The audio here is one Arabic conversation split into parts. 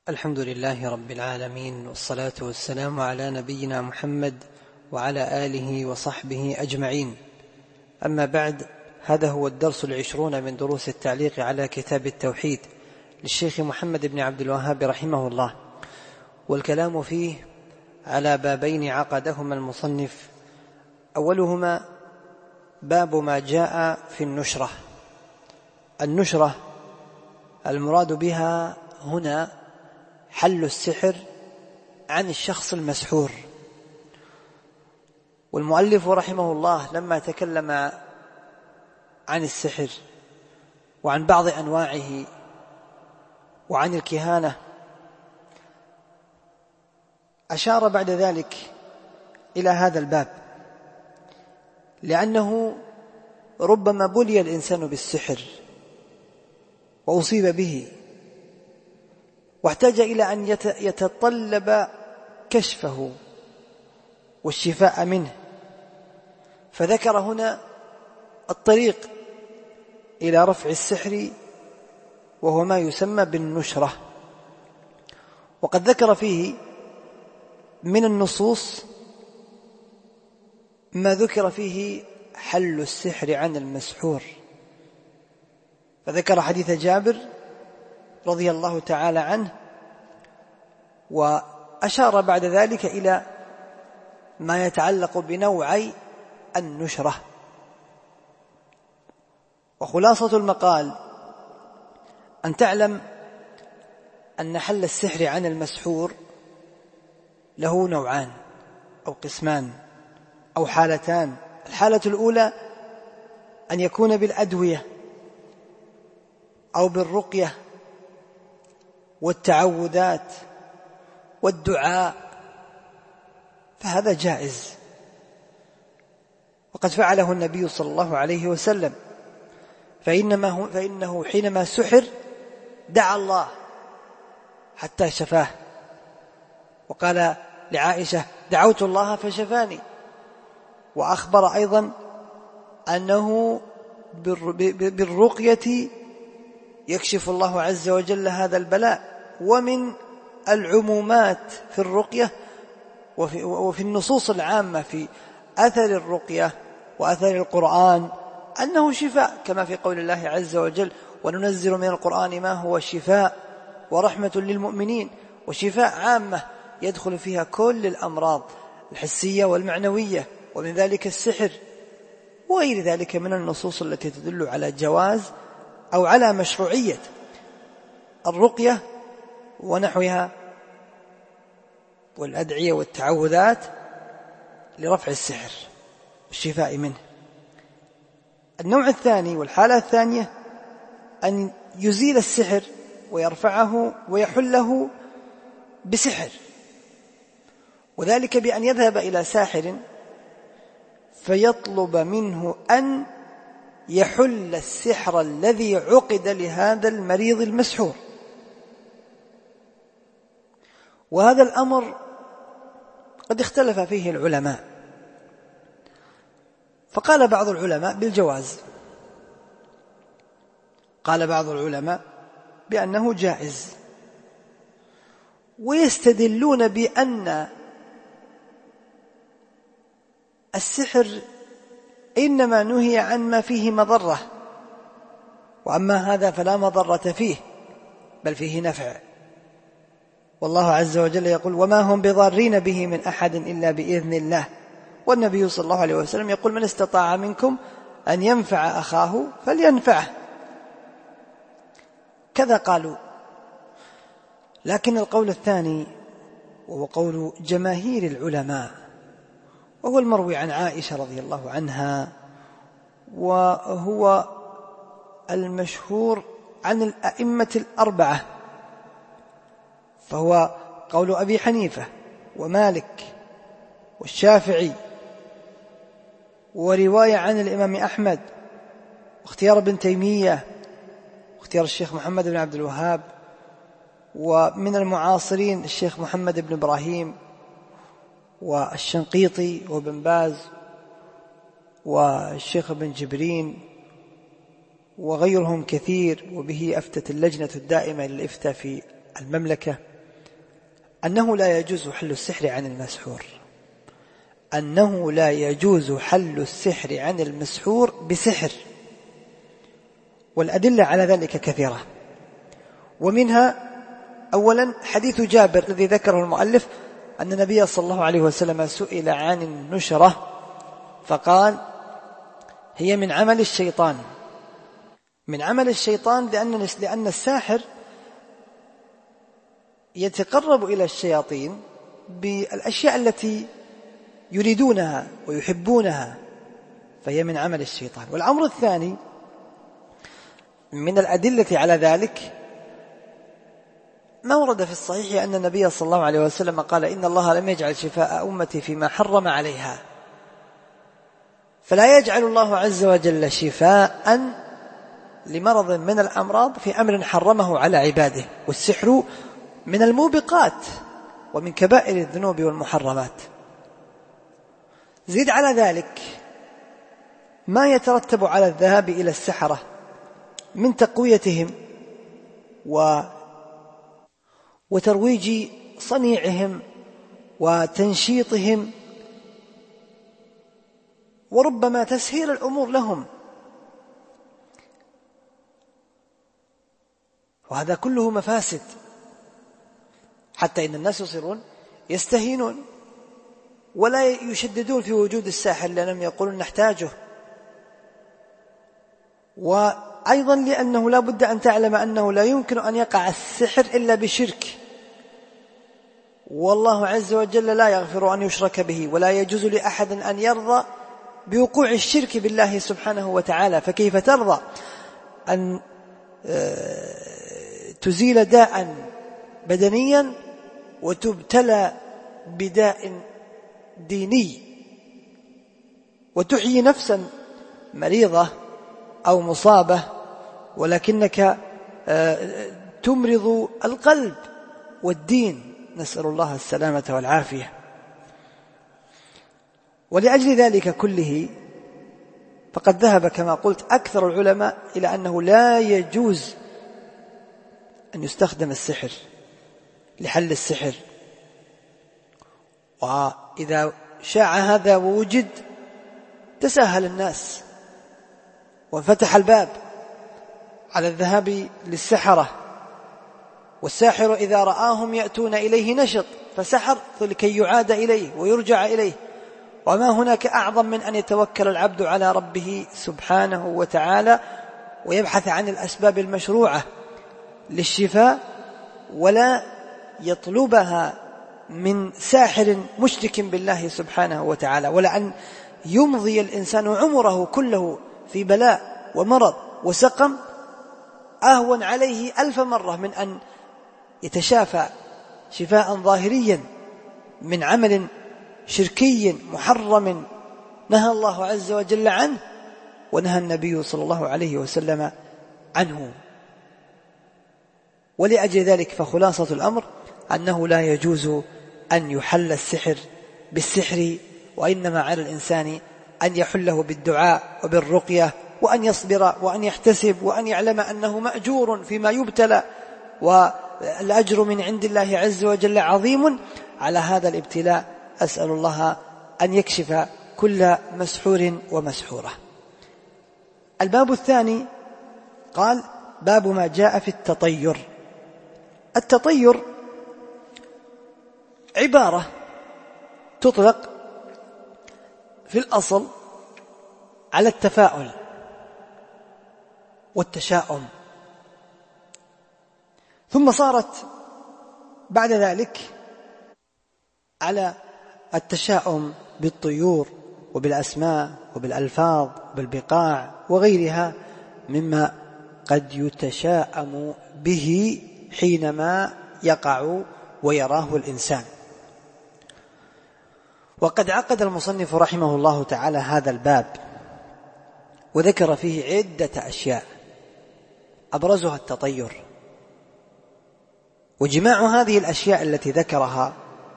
الحمد لله رب العالمين، والصلاة والسلام على نبينا محمد وعلى آله وصحبه أجمعين. أما بعد، هذا هو الدرس 20 من دروس التعليق على كتاب التوحيد للشيخ محمد بن عبد الوهاب رحمه الله، والكلام فيه على بابين عقدهما المصنف. أولهما باب ما جاء في النشرة. النشرة المراد بها هنا حل السحر عن الشخص المسحور. والمؤلف رحمه الله لما تكلم عن السحر وعن بعض أنواعه وعن الكهانة، أشار بعد ذلك إلى هذا الباب، لأنه ربما بلي الإنسان بالسحر وأصيب به واحتاج إلى أن يتطلب كشفه والشفاء منه، فذكر هنا الطريق إلى رفع السحر، وهو ما يسمى بالنشرة. وقد ذكر فيه من النصوص ما ذكر فيه حل السحر عن المسحور، فذكر حديث جابر رضي الله تعالى عنه، وأشار بعد ذلك إلى ما يتعلق بنوعي النشرة. وخلاصة المقال أن تعلم أن حل السحر عن المسحور له نوعان أو قسمان أو حالتان. الحالة الأولى أن يكون بالأدوية أو بالرقية والتعوذات والدعاء، فهذا جائز، وقد فعله النبي صلى الله عليه وسلم، فإنه حينما سحر دعا الله حتى شفاه، وقال لعائشة: دعوت الله فشفاني. وأخبر أيضا أنه بالرقية يكشف الله عز وجل هذا البلاء. ومن العمومات في الرقية وفي النصوص العامة في أثر الرقية وأثر القرآن أنه شفاء، كما في قول الله عز وجل: وننزل من القرآن ما هو شفاء ورحمة للمؤمنين. وشفاء عامة يدخل فيها كل الأمراض الحسية والمعنوية، ومن ذلك السحر وغير ذلك من النصوص التي تدل على جواز أو على مشروعية الرقية ونحوها والأدعية والتعوذات لرفع السحر والشفاء منه. النوع الثاني والحالة الثانية أن يزيل السحر ويرفعه ويحله بسحر، وذلك بأن يذهب إلى ساحر فيطلب منه أن يحل السحر الذي عقد لهذا المريض المسحور. وهذا الأمر قد اختلف فيه العلماء، فقال بعض العلماء بالجواز، قال بعض العلماء بأنه جائز، ويستدلون بأن السحر إنما نهي عن ما فيه مضرة، وأما هذا فلا مضرة فيه بل فيه نفع. والله عز وجل يقول: وما هم بضارين به من أحد إلا بإذن الله. والنبي صلى الله عليه وسلم يقول: من استطاع منكم أن ينفع أخاه فلينفعه. كذا قالوا. لكن القول الثاني وهو قول جماهير العلماء، وهو المروي عن عائشة رضي الله عنها، وهو المشهور عن الأئمة الأربعة، فهو قول أبي حنيفة ومالك والشافعي، ورواية عن الإمام أحمد، واختيار ابن تيمية، واختيار الشيخ محمد بن عبد الوهاب، ومن المعاصرين الشيخ محمد بن إبراهيم والشنقيطي وابن باز والشيخ ابن جبرين وغيرهم كثير. وبه أفتت اللجنة الدائمة للإفتاء في المملكة. أنه لا يجوز حل السحر عن المسحور، أنه لا يجوز حل السحر عن المسحور بسحر، والأدلة على ذلك كثيرة، ومنها أولا حديث جابر الذي ذكره المؤلف أن النبي صلى الله عليه وسلم سئل عن النشرة فقال هي من عمل الشيطان، من عمل الشيطان، لأن الساحر يتقرب إلى الشياطين بالأشياء التي يريدونها ويحبونها، فهي من عمل الشيطان. والأمر الثاني من الأدلة على ذلك ما ورد في الصحيح أن النبي صلى الله عليه وسلم قال إن الله لم يجعل شفاء أمتي فيما حرم عليها، فلا يجعل الله عز وجل شفاء لمرض من الأمراض في أمر حرمه على عباده، والسحر من الموبقات ومن كبائر الذنوب والمحرمات. زيد على ذلك ما يترتب على الذهاب إلى السحرة من تقويتهم وترويج صنيعهم وتنشيطهم، وربما تسهيل الأمور لهم، وهذا كله مفاسد، حتى إن الناس يصيرون يستهينون ولا يشددون في وجود الساحر لأنهم يقولون نحتاجه. وأيضا لأنه لا بد أن تعلم أنه لا يمكن أن يقع السحر إلا بشرك، والله عز وجل لا يغفر أن يشرك به، ولا يجوز لأحد أن يرضى بوقوع الشرك بالله سبحانه وتعالى. فكيف ترضى أن تزيل داء بدنيا وتبتلى بداء ديني، وتحيي نفسا مريضة أو مصابة ولكنك تمرض القلب والدين، نسأل الله السلامة والعافية. ولأجل ذلك كله فقد ذهب كما قلت أكثر العلماء إلى أنه لا يجوز أن يستخدم السحر لحل السحر، وإذا شاع هذا ووجد تساهل الناس وانفتح الباب على الذهاب للسحرة، والساحر إذا رآهم يأتون إليه نشط فسحر لكي يعاد إليه ويرجع إليه. وما هناك أعظم من أن يتوكل العبد على ربه سبحانه وتعالى ويبحث عن الأسباب المشروعة للشفاء، ولا يطلبها من ساحر مشرك بالله سبحانه وتعالى، ولا أن يمضي الإنسان عمره كله في بلاء ومرض وسقم أهون عليه 1000 مرة من أن يتشافى شفاء ظاهريا من عمل شركي محرم نهى الله عز وجل عنه ونهى النبي صلى الله عليه وسلم عنه. ولأجل ذلك فخلاصة الأمر أنه لا يجوز أن يحل السحر بالسحر، وإنما على الإنسان أن يحله بالدعاء وبالرقية، وأن يصبر وأن يحتسب وأن يعلم أنه مأجور فيما يبتلى، والأجر من عند الله عز وجل عظيم على هذا الابتلاء. أسأل الله أن يكشف كل مسحور ومسحورة. الباب الثاني قال باب ما جاء في التطير. التطير عبارة تطلق في الأصل على التفاؤل والتشاؤم، ثم صارت بعد ذلك على التشاؤم بالطيور وبالأسماء وبالألفاظ وبالبقاع وغيرها مما قد يتشاءم به حينما يقع ويراه الإنسان. وقد عقد المصنف رحمه الله تعالى هذا الباب وذكر فيه عدة أشياء أبرزها التطير، وجماع هذه الأشياء التي ذكرها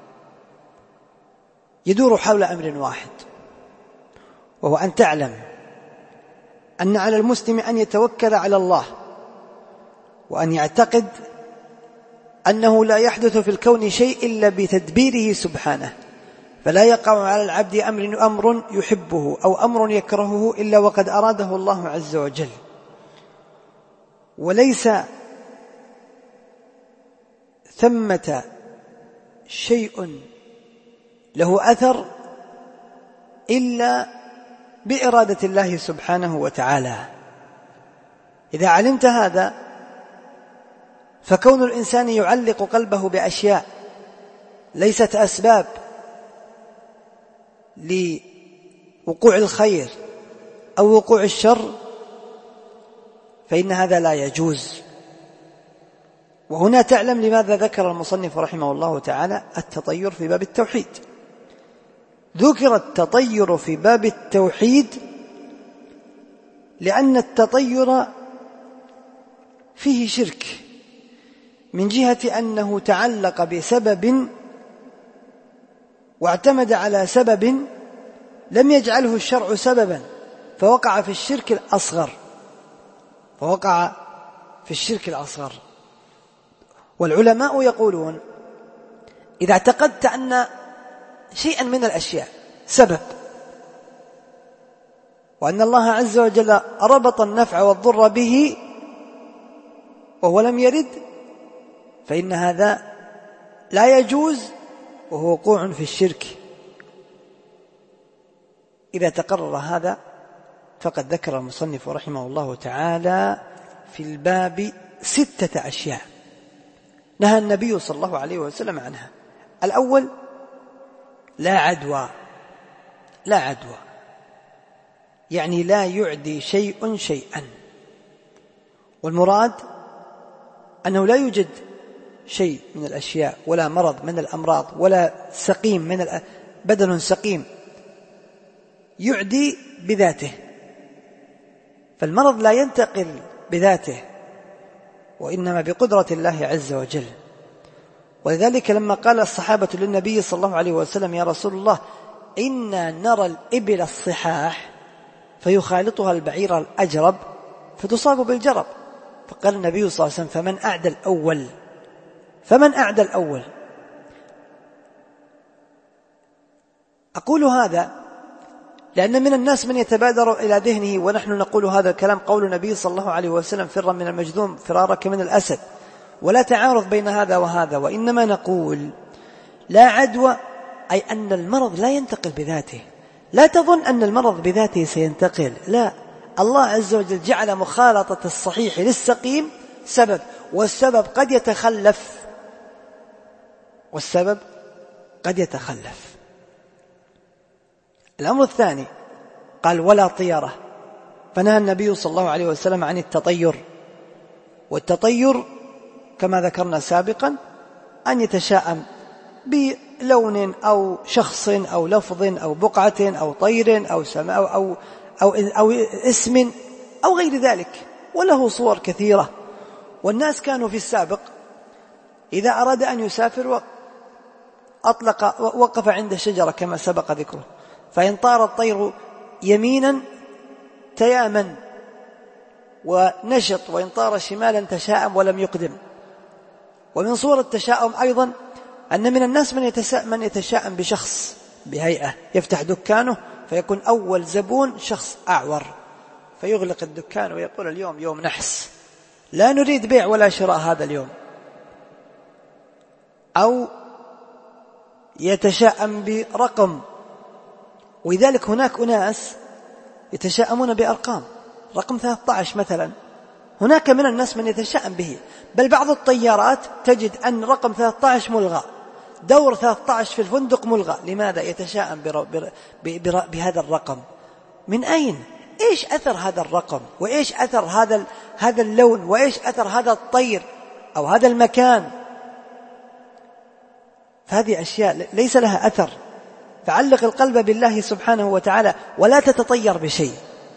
يدور حول أمر واحد، وهو أن تعلم أن على المسلم أن يتوكل على الله، وأن يعتقد أنه لا يحدث في الكون شيء إلا بتدبيره سبحانه، فلا يقع على العبد أمر يحبه أو أمر يكرهه إلا وقد أراده الله عز وجل، وليس ثمة شيء له أثر إلا بإرادة الله سبحانه وتعالى. إذا علمت هذا فكون الإنسان يعلق قلبه بأشياء ليست أسباب لوقوع الخير أو وقوع الشر فإن هذا لا يجوز. وهنا تعلم لماذا ذكر المصنف رحمه الله تعالى التطير في باب التوحيد. ذكر التطير في باب التوحيد لأن التطير فيه شرك، من جهة أنه تعلق بسبب واعتمد على سبب لم يجعله الشرع سببا، فوقع في الشرك الأصغر. والعلماء يقولون إذا اعتقدت أن شيئا من الأشياء سبب وأن الله عز وجل ربط النفع والضر به وهو لم يرد، فإن هذا لا يجوز وهو وقوع في الشرك. إذا تقرر هذا فقد ذكر المصنف رحمه الله تعالى في الباب 6 أشياء نهى النبي صلى الله عليه وسلم عنها. الأول لا عدوى، يعني لا يعدي شيء شيئا، والمراد أنه لا يوجد شيء من الأشياء ولا مرض من الأمراض ولا سقيم بدن سقيم يعدي بذاته، فالمرض لا ينتقل بذاته وإنما بقدرة الله عز وجل. ولذلك لما قال الصحابة للنبي صلى الله عليه وسلم يا رسول الله إنا نرى الإبل الصحاح فيخالطها البعير الأجرب فتصاب بالجرب، فقال النبي صلى الله عليه وسلم فمن أعدى الأول. أقول هذا لأن من الناس من يتبادر إلى ذهنه، ونحن نقول هذا الكلام قول النبي صلى الله عليه وسلم فرا من المجذوم فرارك من الأسد، ولا تعارض بين هذا وهذا، وإنما نقول لا عدوى أي أن المرض لا ينتقل بذاته. لا تظن أن المرض بذاته سينتقل، لا، الله عز وجل جعل مخالطة الصحيح للسقيم سبب، والسبب قد يتخلف. الأمر الثاني قال ولا طيرة، فنهى النبي صلى الله عليه وسلم عن التطير، والتطير كما ذكرنا سابقا أن يتشاءم بلون أو شخص أو لفظ أو بقعة أو طير أو سماء أو اسم أو غير ذلك، وله صور كثيرة. والناس كانوا في السابق إذا أراد أن يسافر وقف عند شجرة كما سبق ذكره، فإن طار الطير يمينا تيامن ونشط، وإن طار شمالا تشاءم ولم يقدم. ومن صور التشاؤم أيضا أن من الناس من يتشاءم بشخص بهيئة، يفتح دكانه فيكون أول زبون شخص أعور فيغلق الدكان ويقول اليوم يوم نحس، لا نريد بيع ولا شراء هذا اليوم. أو يتشاءم برقم، ولذلك هناك أناس يتشاءمون بأرقام، رقم 13 مثلا، هناك من الناس من يتشاءم به، بل بعض الطيارات تجد أن رقم 13 ملغى، دور 13 في الفندق ملغى. لماذا يتشاءم بهذا الرقم؟ من أين؟ إيش أثر هذا الرقم؟ وإيش أثر هذا اللون؟ وإيش أثر هذا الطير أو هذا المكان؟ فهذه أشياء ليس لها أثر، فعلق القلب بالله سبحانه وتعالى ولا تتطير بشيء.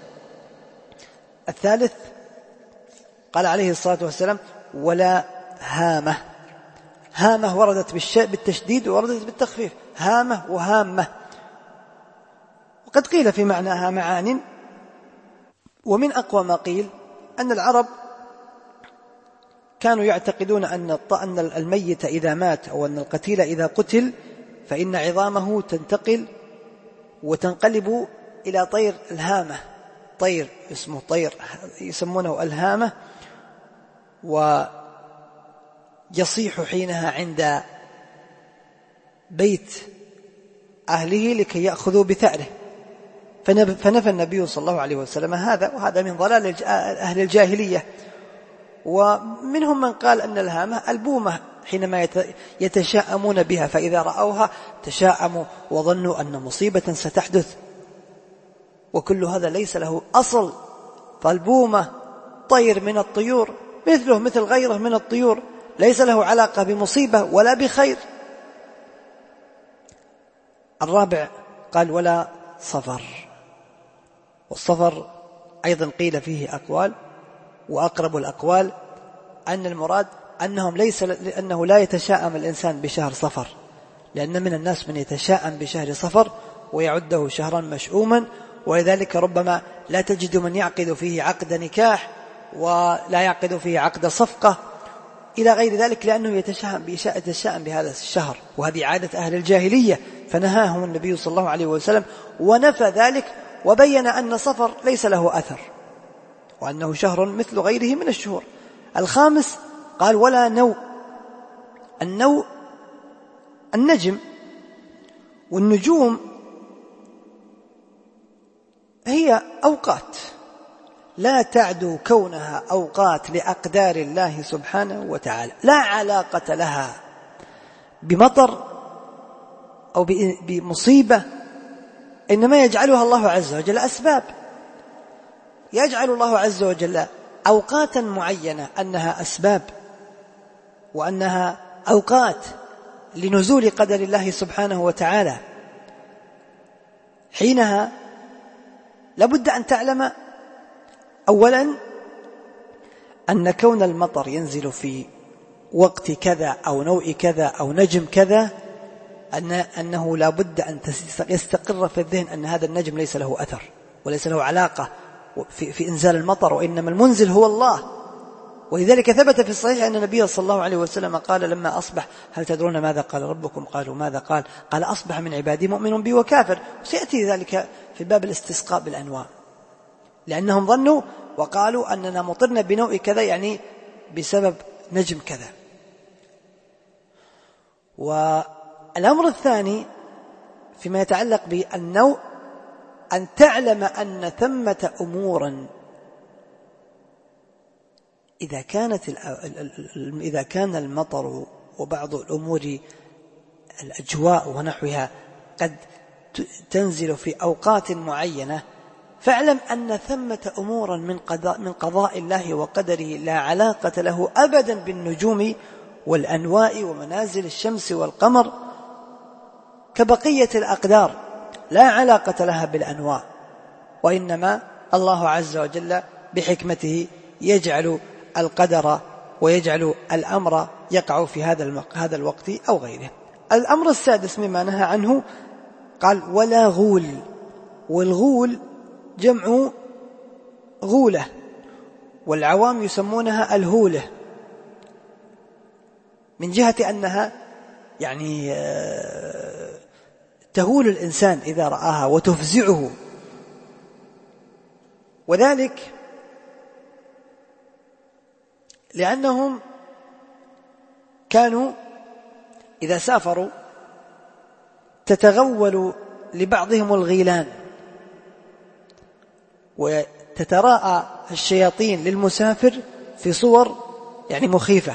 الثالث قال عليه الصلاة والسلام ولا هامة. هامة وردت بالتشديد ووردت بالتخفيف، هامة وهامة، وقد قيل في معناها معان. ومن أقوى ما قيل أن العرب كانوا يعتقدون أن الميت إذا مات أو أن القتيل إذا قتل فإن عظامه تنتقل وتنقلب إلى طير الهامة، طير اسمه طير يسمونه الهامة، ويصيح حينها عند بيت أهله لكي يأخذوا بثأره. فنفى النبي صلى الله عليه وسلم هذا، وهذا من ضلال أهل الجاهلية. ومنهم من قال أن الهامة البومة حينما يتشاءمون بها، فإذا رأوها تشاءموا وظنوا أن مصيبة ستحدث، وكل هذا ليس له أصل. فالبومة طير من الطيور مثله مثل غيره من الطيور، ليس له علاقة بمصيبة ولا بخير. الرابع قال ولا صفر، والصفر أيضا قيل فيه أقوال، وأقرب الأقوال أن المراد أنه لا يتشاءم الإنسان بشهر صفر، لأن من الناس من يتشاءم بشهر صفر ويعده شهرا مشؤوما، ولذلك ربما لا تجد من يعقد فيه عقد نكاح ولا يعقد فيه عقد صفقة إلى غير ذلك، لأنه يتشاءم بهذا الشهر، وهذه عادة أهل الجاهلية. فنهاهم النبي صلى الله عليه وسلم ونفى ذلك، وبين أن صفر ليس له أثر، وأنه شهر مثل غيره من الشهور. الخامس قال ولا نوء. النوء النجم، والنجوم هي أوقات لا تعدو كونها أوقات لأقدار الله سبحانه وتعالى، لا علاقة لها بمطر أو بمصيبة، إنما يجعلها الله عز وجل أسباب. يجعل الله عز وجل أوقاتا معينة أنها أسباب، وأنها أوقات لنزول قدر الله سبحانه وتعالى. حينها لابد أن تعلم أولا أن كون المطر ينزل في وقت كذا أو نوع كذا أو نجم كذا، أنه لابد أن يستقر في الذهن أن هذا النجم ليس له أثر وليس له علاقة في إنزال المطر، وإنما المنزل هو الله. ولذلك ثبت في الصحيح أن النبي صلى الله عليه وسلم قال لما أصبح هل تدرون ماذا قال ربكم؟ قالوا ماذا قال؟ قال أصبح من عبادي مؤمن بي وكافر. سيأتي ذلك في باب الاستسقاء بالأنواع، لأنهم ظنوا وقالوا أننا مطرنا بنوع كذا، يعني بسبب نجم كذا. والأمر الثاني فيما يتعلق بالنوع أن تعلم أن ثمة أمورا إذا كان المطر وبعض الأمور الأجواء ونحوها قد تنزل في أوقات معينة، فاعلم أن ثمة أمورا من قضاء الله وقدره لا علاقة له أبدا بالنجوم والأنواء ومنازل الشمس والقمر، كبقية الأقدار لا علاقة لها بالأنواع، وإنما الله عز وجل بحكمته يجعل القدر ويجعل الأمر يقع في هذا الوقت أو غيره. الأمر السادس مما نهى عنه قال ولا غول. والغول جمع غولة، والعوام يسمونها الهولة، من جهة أنها يعني تهول الإنسان إذا رآها وتفزعه. وذلك لأنهم كانوا إذا سافروا تتغول لبعضهم الغيلان، وتتراءى الشياطين للمسافر في صور يعني مخيفة.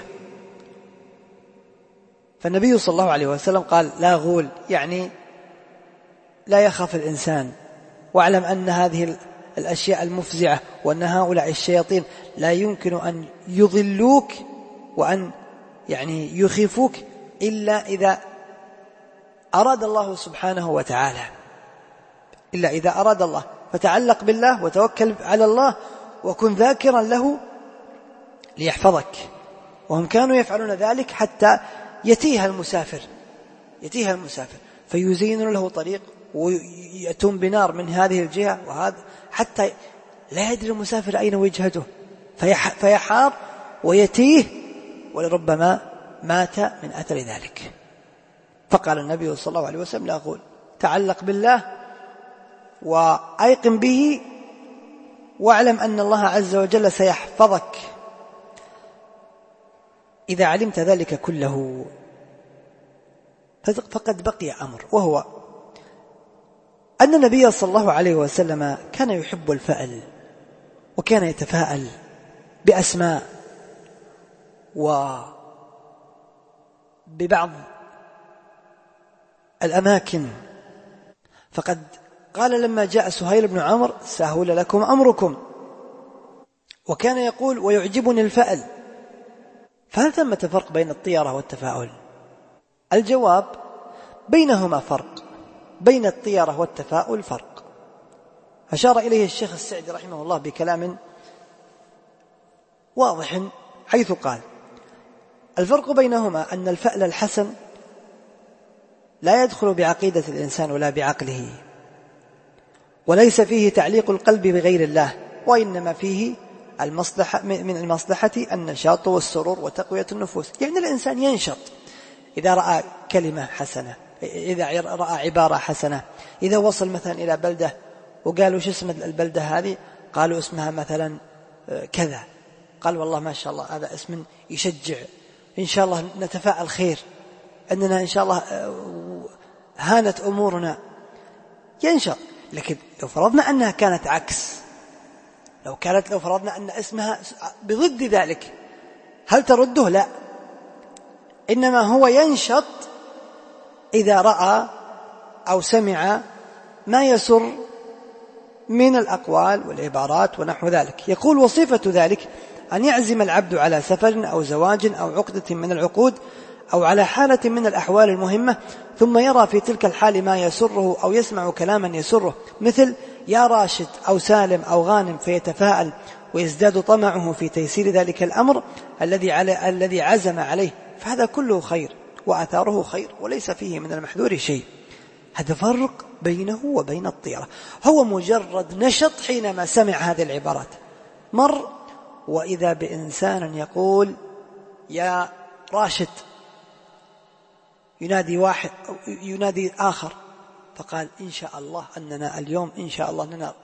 فالنبي صلى الله عليه وسلم قال لا غول، يعني لا يخاف الإنسان، واعلم أن هذه الأشياء المفزعة وأن هؤلاء الشياطين لا يمكن أن يضلوك وأن يعني يخيفوك إلا إذا أراد الله سبحانه وتعالى، إلا إذا أراد الله. فتعلق بالله وتوكل على الله وكن ذاكرا له ليحفظك. وهم كانوا يفعلون ذلك حتى يتيه المسافر فيزينون له طريق ويأتون بنار من هذه الجهة وهذا، حتى لا يدري المسافر أين وجهته، فيحار ويتيه ولربما مات من أثر ذلك. فقال النبي صلى الله عليه وسلم: لا أقول تعلق بالله وأيقن به واعلم أن الله عز وجل سيحفظك. إذا علمت ذلك كله فقد بقي أمر، وهو أن النبي صلى الله عليه وسلم كان يحب الفأل، وكان يتفاءل بأسماء وببعض الأماكن. فقد قال لما جاء سهيل بن عمرو: سهل لكم أمركم. وكان يقول: ويعجبني الفأل. فهل ثمة فرق بين الطيرة والتفاؤل؟ الجواب: بينهما فرق، بين الطيرة والتفاؤل فرق. أشار إليه الشيخ السعدي رحمه الله بكلام واضح، حيث قال: الفرق بينهما أن الفأل الحسن لا يدخل بعقيدة الإنسان ولا بعقله، وليس فيه تعليق القلب بغير الله، وإنما فيه من المصلحة النشاط والسرور وتقوية النفوس. يعني الإنسان ينشط إذا رأى كلمة حسنة، إذا رأى عبارة حسنة، إذا وصل مثلا إلى بلدة وقالوا: شو اسم البلدة هذه؟ قالوا: اسمها مثلا كذا. قال: والله ما شاء الله هذا اسم يشجع، إن شاء الله نتفاءل خير، أننا إن شاء الله هانت أمورنا، ينشط. لكن لو فرضنا أنها كانت عكس، لو فرضنا أن اسمها بضد ذلك، هل ترده؟ لا، إنما هو ينشط إذا رأى أو سمع ما يسر من الأقوال والعبارات ونحو ذلك. يقول: وصفة ذلك أن يعزم العبد على سفر أو زواج أو عقدة من العقود أو على حالة من الأحوال المهمة، ثم يرى في تلك الحال ما يسره أو يسمع كلاما يسره، مثل يا راشد أو سالم أو غانم، فيتفاءل ويزداد طمعه في تيسير ذلك الأمر الذي عزم عليه، فهذا كله خير وآثاره خير، وليس فيه من المحذور شيء. هذا فرق بينه وبين الطيرة. هو مجرد نشط حينما سمع هذه العبارات، مر وإذا بإنسان يقول: يا راشد، ينادي واحد أو ينادي آخر، فقال: إن شاء الله أننا اليوم إن شاء الله أننا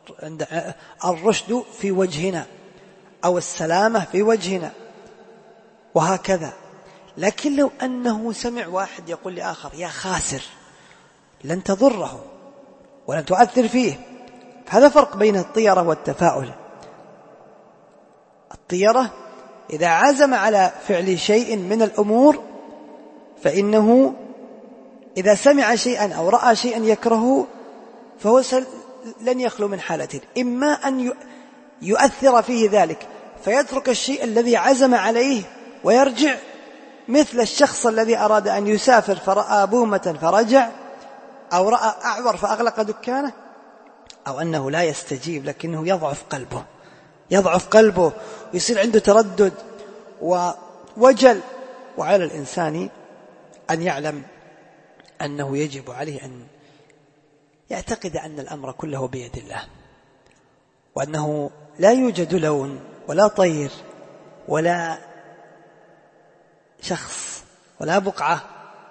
الرشد في وجهنا أو السلامة في وجهنا، وهكذا. لكن لو أنه سمع واحد يقول لآخر: يا خاسر، لن تضره ولن تؤثر فيه. هذا فرق بين الطيرة والتفاؤل. الطيرة إذا عزم على فعل شيء من الأمور، فإنه إذا سمع شيئا أو رأى شيئا يكرهه فهو لن يخلو من حالتين: إما أن يؤثر فيه ذلك فيترك الشيء الذي عزم عليه ويرجع، مثل الشخص الذي أراد أن يسافر فرأى بومة فرجع، أو رأى أعور فأغلق دكانه، أو أنه لا يستجيب لكنه يضعف قلبه ويصير عنده تردد ووجل. وعلى الإنسان أن يعلم أنه يجب عليه أن يعتقد أن الأمر كله بيد الله، وأنه لا يوجد لون ولا طير ولا شخص ولا بقعة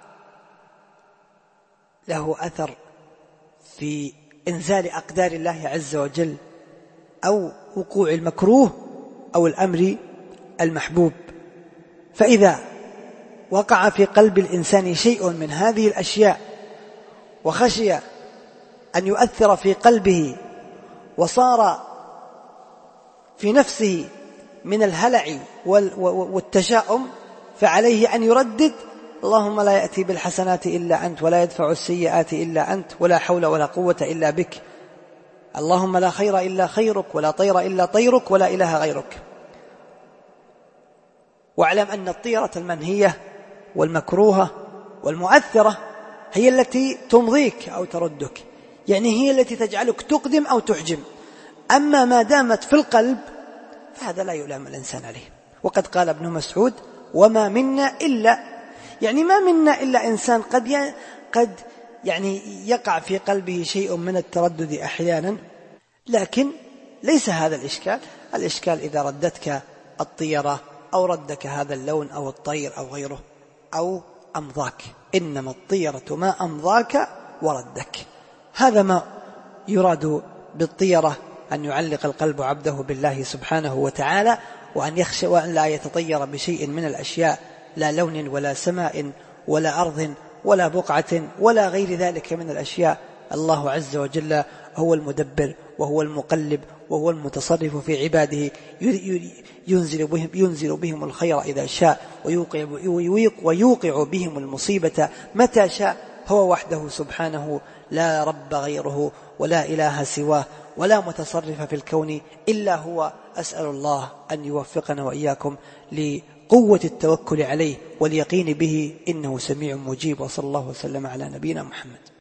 له أثر في إنزال أقدار الله عز وجل أو وقوع المكروه أو الأمر المحبوب. فإذا وقع في قلب الإنسان شيء من هذه الأشياء وخشي أن يؤثر في قلبه وصار في نفسه من الهلع والتشاؤم، فعليه أن يردد: اللهم لا يأتي بالحسنات إلا أنت، ولا يدفع السيئات إلا أنت، ولا حول ولا قوة إلا بك، اللهم لا خير إلا خيرك، ولا طير إلا طيرك، ولا إله غيرك. واعلم أن الطيرة المنهية والمكروهة والمؤثرة هي التي تمضيك أو تردك، يعني هي التي تجعلك تقدم أو تحجم. أما ما دامت في القلب فهذا لا يلام الإنسان عليه. وقد قال ابن مسعود: وما منا إلا، يعني ما منا إلا إنسان قد يقع في قلبه شيء من التردد أحيانا، لكن ليس هذا الإشكال. الإشكال إذا ردتك الطيرة أو ردك هذا اللون أو الطير أو غيره أو أمضاك. إنما الطيرة ما أمضاك وردك. هذا ما يراد بالطيرة، أن يعلق القلب عبده بالله سبحانه وتعالى، وأن يخشى وأن لا يتطير بشيء من الأشياء، لا لون ولا سماء ولا أرض ولا بقعة ولا غير ذلك من الأشياء. الله عز وجل هو المدبر وهو المقلب وهو المتصرف في عباده، ينزل بهم الخير إذا شاء ويوقع بهم المصيبة متى شاء. هو وحده سبحانه لا رب غيره ولا إله سواه ولا متصرف في الكون إلا هو. أسأل الله أن يوفقنا وإياكم لقوة التوكل عليه واليقين به، إنه سميع مجيب. وصلى الله وسلم على نبينا محمد.